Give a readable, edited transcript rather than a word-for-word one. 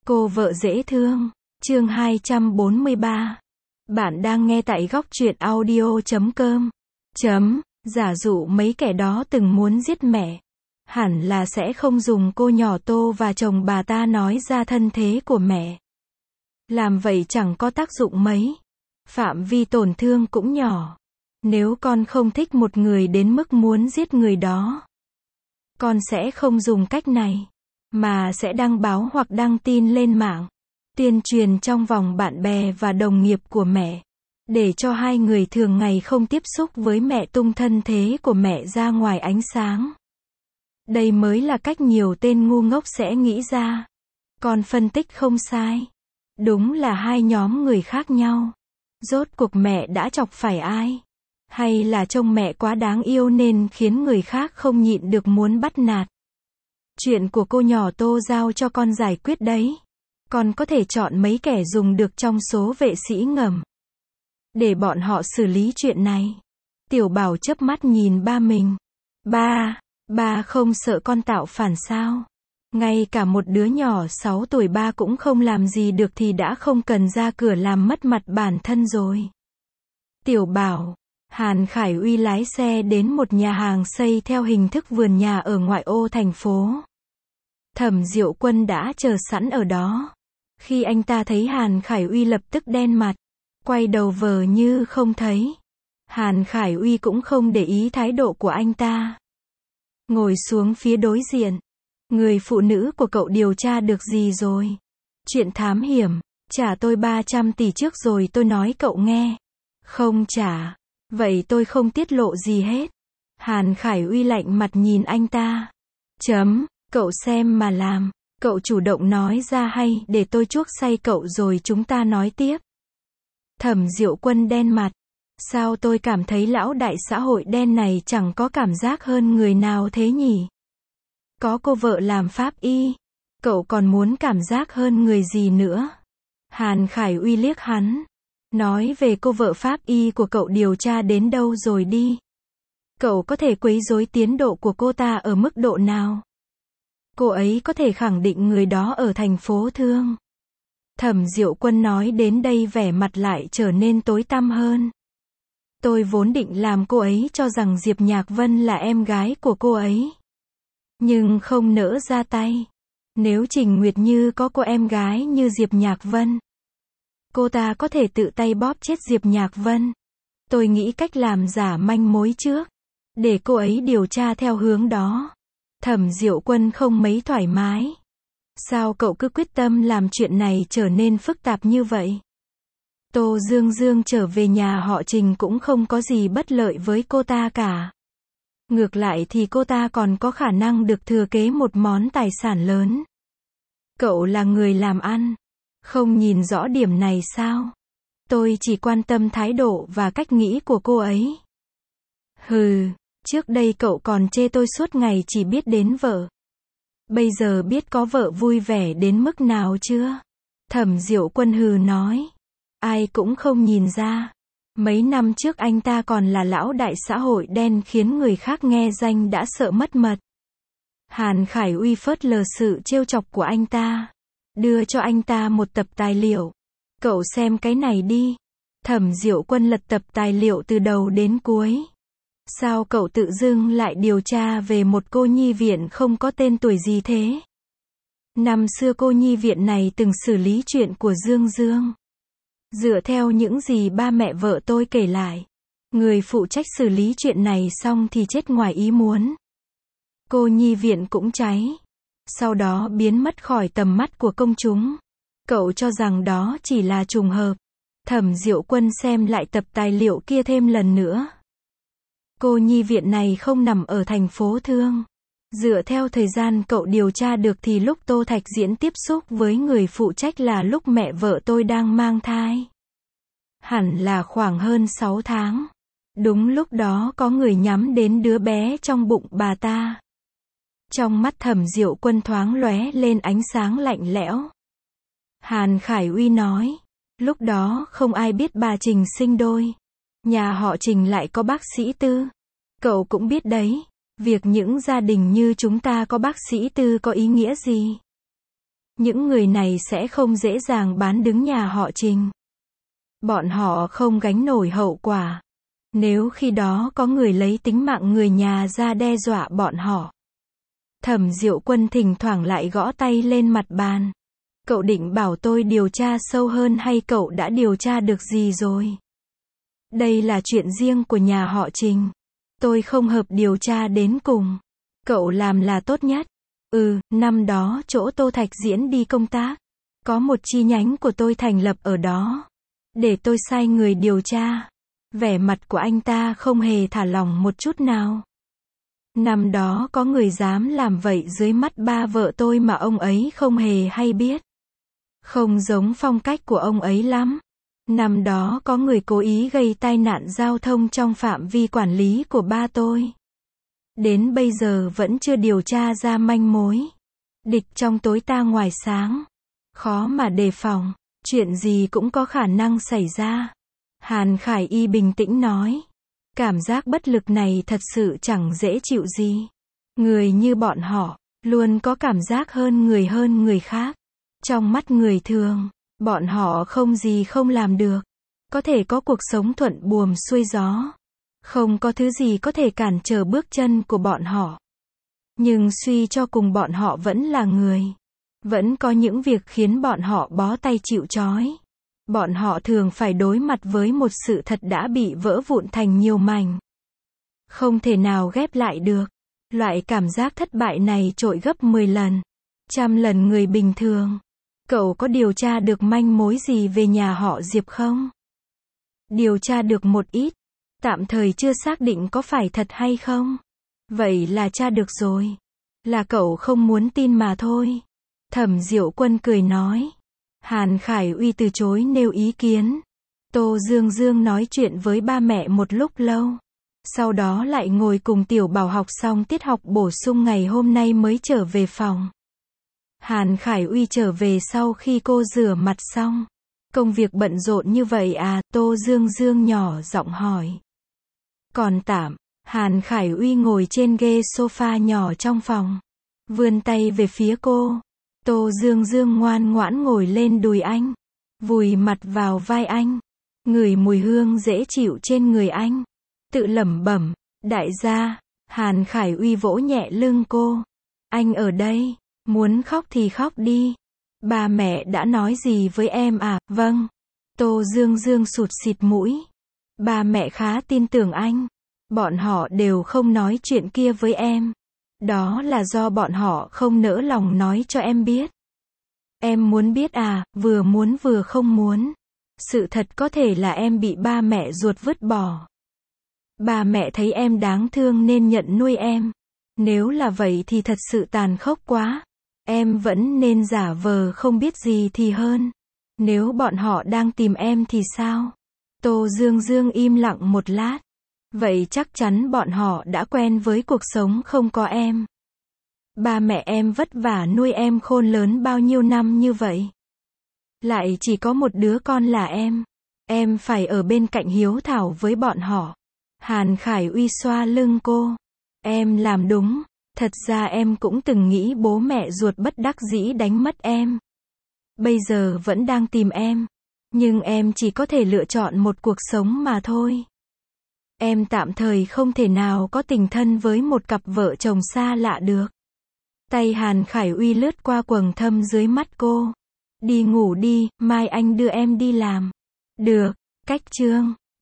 Cô vợ dễ thương. Chương 243. Bạn đang nghe tại góc truyện audio.com. Giả dụ mấy kẻ đó từng muốn giết mẹ, hẳn là sẽ không dùng cô nhỏ Tô và chồng bà ta nói ra thân thế của mẹ. Làm vậy chẳng có tác dụng mấy. Phạm vi tổn thương cũng nhỏ. Nếu con không thích một người đến mức muốn giết người đó, con sẽ không dùng cách này, mà sẽ đăng báo hoặc đăng tin lên mạng, tuyên truyền trong vòng bạn bè và đồng nghiệp của mẹ, để cho hai người thường ngày không tiếp xúc với mẹ tung thân thế của mẹ ra ngoài ánh sáng. Đây mới là cách nhiều tên ngu ngốc sẽ nghĩ ra. Con phân tích không sai. Đúng là hai nhóm người khác nhau. Rốt cuộc mẹ đã chọc phải ai? Hay là trông mẹ quá đáng yêu nên khiến người khác không nhịn được muốn bắt nạt? Chuyện của cô nhỏ Tô giao cho con giải quyết đấy. Con có thể chọn mấy kẻ dùng được trong số vệ sĩ ngầm, để bọn họ xử lý chuyện này. Tiểu Bảo chớp mắt nhìn ba mình. Ba không sợ con tạo phản sao? Ngay cả một đứa nhỏ 6 tuổi ba cũng không làm gì được thì đã không cần ra cửa làm mất mặt bản thân rồi. Tiểu Bảo. Hàn Khải Uy lái xe đến một nhà hàng xây theo hình thức vườn nhà ở ngoại ô thành phố. Thẩm Diệu Quân đã chờ sẵn ở đó. Khi anh ta thấy Hàn Khải Uy lập tức đen mặt, quay đầu vờ như không thấy. Hàn Khải Uy cũng không để ý thái độ của anh ta. Ngồi xuống phía đối diện. Người phụ nữ của cậu điều tra được gì rồi? Chuyện thám hiểm. Trả tôi 300 tỷ trước rồi tôi nói cậu nghe. Không trả. Vậy tôi không tiết lộ gì hết. Hàn Khải Uy lạnh mặt nhìn anh ta. Cậu xem mà làm. Cậu chủ động nói ra hay để tôi chuốc say cậu rồi chúng ta nói tiếp. Thẩm Diệu Quân đen mặt. Sao tôi cảm thấy lão đại xã hội đen này chẳng có cảm giác hơn người nào thế nhỉ? Có cô vợ làm pháp y, cậu còn muốn cảm giác hơn người gì nữa? Hàn Khải Uy liếc hắn. Nói về cô vợ pháp y của cậu điều tra đến đâu rồi đi. Cậu có thể quấy rối tiến độ của cô ta ở mức độ nào? Cô ấy có thể khẳng định người đó ở thành phố Thương. Thẩm Diệu Quân nói đến đây vẻ mặt lại trở nên tối tăm hơn. Tôi vốn định làm cô ấy cho rằng Diệp Nhạc Vân là em gái của cô ấy, nhưng không nỡ ra tay. Nếu Trình Nguyệt Như có cô em gái như Diệp Nhạc Vân, cô ta có thể tự tay bóp chết Diệp Nhạc Vân. Tôi nghĩ cách làm giả manh mối trước, để cô ấy điều tra theo hướng đó. Thẩm Diệu Quân không mấy thoải mái. Sao cậu cứ quyết tâm làm chuyện này trở nên phức tạp như vậy? Tô Dương Dương trở về nhà họ Trình cũng không có gì bất lợi với cô ta cả. Ngược lại thì cô ta còn có khả năng được thừa kế một món tài sản lớn. Cậu là người làm ăn, không nhìn rõ điểm này sao? Tôi chỉ quan tâm thái độ và cách nghĩ của cô ấy. Hừ, trước đây cậu còn chê tôi suốt ngày chỉ biết đến vợ. Bây giờ biết có vợ vui vẻ đến mức nào chưa? Thẩm Diệu Quân hừ nói. Ai cũng không nhìn ra. Mấy năm trước anh ta còn là lão đại xã hội đen khiến người khác nghe danh đã sợ mất mật. Hàn Khải Uy phớt lờ sự trêu chọc của anh ta, đưa cho anh ta một tập tài liệu. Cậu xem cái này đi. Thẩm Diệu Quân lật tập tài liệu từ đầu đến cuối. Sao cậu tự dưng lại điều tra về một cô nhi viện không có tên tuổi gì thế? Năm xưa cô nhi viện này từng xử lý chuyện của Dương Dương. Dựa theo những gì ba mẹ vợ tôi kể lại, người phụ trách xử lý chuyện này xong thì chết ngoài ý muốn. Cô nhi viện cũng cháy, sau đó biến mất khỏi tầm mắt của công chúng. Cậu cho rằng đó chỉ là trùng hợp. Thẩm Diệu Quân xem lại tập tài liệu kia thêm lần nữa. Cô nhi viện này không nằm ở thành phố Thương. Dựa theo thời gian cậu điều tra được thì lúc Tô Thạch Diễn tiếp xúc với người phụ trách là lúc mẹ vợ tôi đang mang thai. Hẳn là khoảng hơn 6 tháng. Đúng lúc đó có người nhắm đến đứa bé trong bụng bà ta. Trong mắt Thẩm Diệu Quân thoáng lóe lên ánh sáng lạnh lẽo. Hàn Khải Uy nói. Lúc đó không ai biết bà Trình sinh đôi. Nhà họ Trình lại có bác sĩ tư. Cậu cũng biết đấy. Việc những gia đình như chúng ta có bác sĩ tư có ý nghĩa gì? Những người này sẽ không dễ dàng bán đứng nhà họ Trình. Bọn họ không gánh nổi hậu quả. Nếu khi đó có người lấy tính mạng người nhà ra đe dọa bọn họ. Thẩm Diệu Quân thỉnh thoảng lại gõ tay lên mặt bàn. Cậu định bảo tôi điều tra sâu hơn hay cậu đã điều tra được gì rồi? Đây là chuyện riêng của nhà họ Trình. Tôi không hợp điều tra đến cùng. Cậu làm là tốt nhất. Năm đó chỗ Tô Thạch Diễn đi công tác. Có một chi nhánh của tôi thành lập ở đó. Để tôi sai người điều tra. Vẻ mặt của anh ta không hề thả lỏng một chút nào. Năm đó có người dám làm vậy dưới mắt ba vợ tôi mà ông ấy không hề hay biết. Không giống phong cách của ông ấy lắm. Năm đó có người cố ý gây tai nạn giao thông trong phạm vi quản lý của ba tôi. Đến bây giờ vẫn chưa điều tra ra manh mối. Địch trong tối ta ngoài sáng. Khó mà đề phòng. Chuyện gì cũng có khả năng xảy ra. Hàn Khải Y bình tĩnh nói. Cảm giác bất lực này thật sự chẳng dễ chịu gì. Người như bọn họ, luôn có cảm giác hơn người khác. Trong mắt người thường, bọn họ không gì không làm được. Có thể có cuộc sống thuận buồm xuôi gió. Không có thứ gì có thể cản trở bước chân của bọn họ. Nhưng suy cho cùng bọn họ vẫn là người. Vẫn có những việc khiến bọn họ bó tay chịu trói. Bọn họ thường phải đối mặt với một sự thật đã bị vỡ vụn thành nhiều mảnh. Không thể nào ghép lại được. Loại cảm giác thất bại này trội gấp 10 lần, 100 lần người bình thường. Cậu có điều tra được manh mối gì về nhà họ Diệp không? Điều tra được một ít. Tạm thời chưa xác định có phải thật hay không. Vậy là tra được rồi. Là cậu không muốn tin mà thôi. Thẩm Diệu Quân cười nói. Hàn Khải Uy từ chối nêu ý kiến. Tô Dương Dương nói chuyện với ba mẹ một lúc lâu. Sau đó lại ngồi cùng Tiểu Bảo học xong tiết học bổ sung ngày hôm nay mới trở về phòng. Hàn Khải Uy trở về sau khi cô rửa mặt xong. Công việc bận rộn như vậy à? Tô Dương Dương nhỏ giọng hỏi. Còn tạm. Hàn Khải Uy ngồi trên ghế sofa nhỏ trong phòng. Vươn tay về phía cô. Tô Dương Dương ngoan ngoãn ngồi lên đùi anh. Vùi mặt vào vai anh. Ngửi mùi hương dễ chịu trên người anh. Tự lẩm bẩm. Đại gia. Hàn Khải Uy vỗ nhẹ lưng cô. Anh ở đây. Muốn khóc thì khóc đi. Ba mẹ đã nói gì với em à? Vâng. Tô Dương Dương sụt xịt mũi. Ba mẹ khá tin tưởng anh. Bọn họ đều không nói chuyện kia với em. Đó là do bọn họ không nỡ lòng nói cho em biết. Em muốn biết à? Vừa muốn vừa không muốn. Sự thật có thể là em bị ba mẹ ruột vứt bỏ. Ba mẹ thấy em đáng thương nên nhận nuôi em. Nếu là vậy thì thật sự tàn khốc quá. Em vẫn nên giả vờ không biết gì thì hơn. Nếu bọn họ đang tìm em thì sao? Tô Dương Dương im lặng một lát. Vậy chắc chắn bọn họ đã quen với cuộc sống không có em. Ba mẹ em vất vả nuôi em khôn lớn bao nhiêu năm như vậy. Lại chỉ có một đứa con là em. Em phải ở bên cạnh hiếu thảo với bọn họ. Hàn Khải Uy xoa lưng cô. Em làm đúng. Thật ra em cũng từng nghĩ bố mẹ ruột bất đắc dĩ đánh mất em. Bây giờ vẫn đang tìm em. Nhưng em chỉ có thể lựa chọn một cuộc sống mà thôi. Em tạm thời không thể nào có tình thân với một cặp vợ chồng xa lạ được. Tay Hàn Khải Uy lướt qua quầng thâm dưới mắt cô. Đi ngủ đi, mai anh đưa em đi làm. Được, cách chương.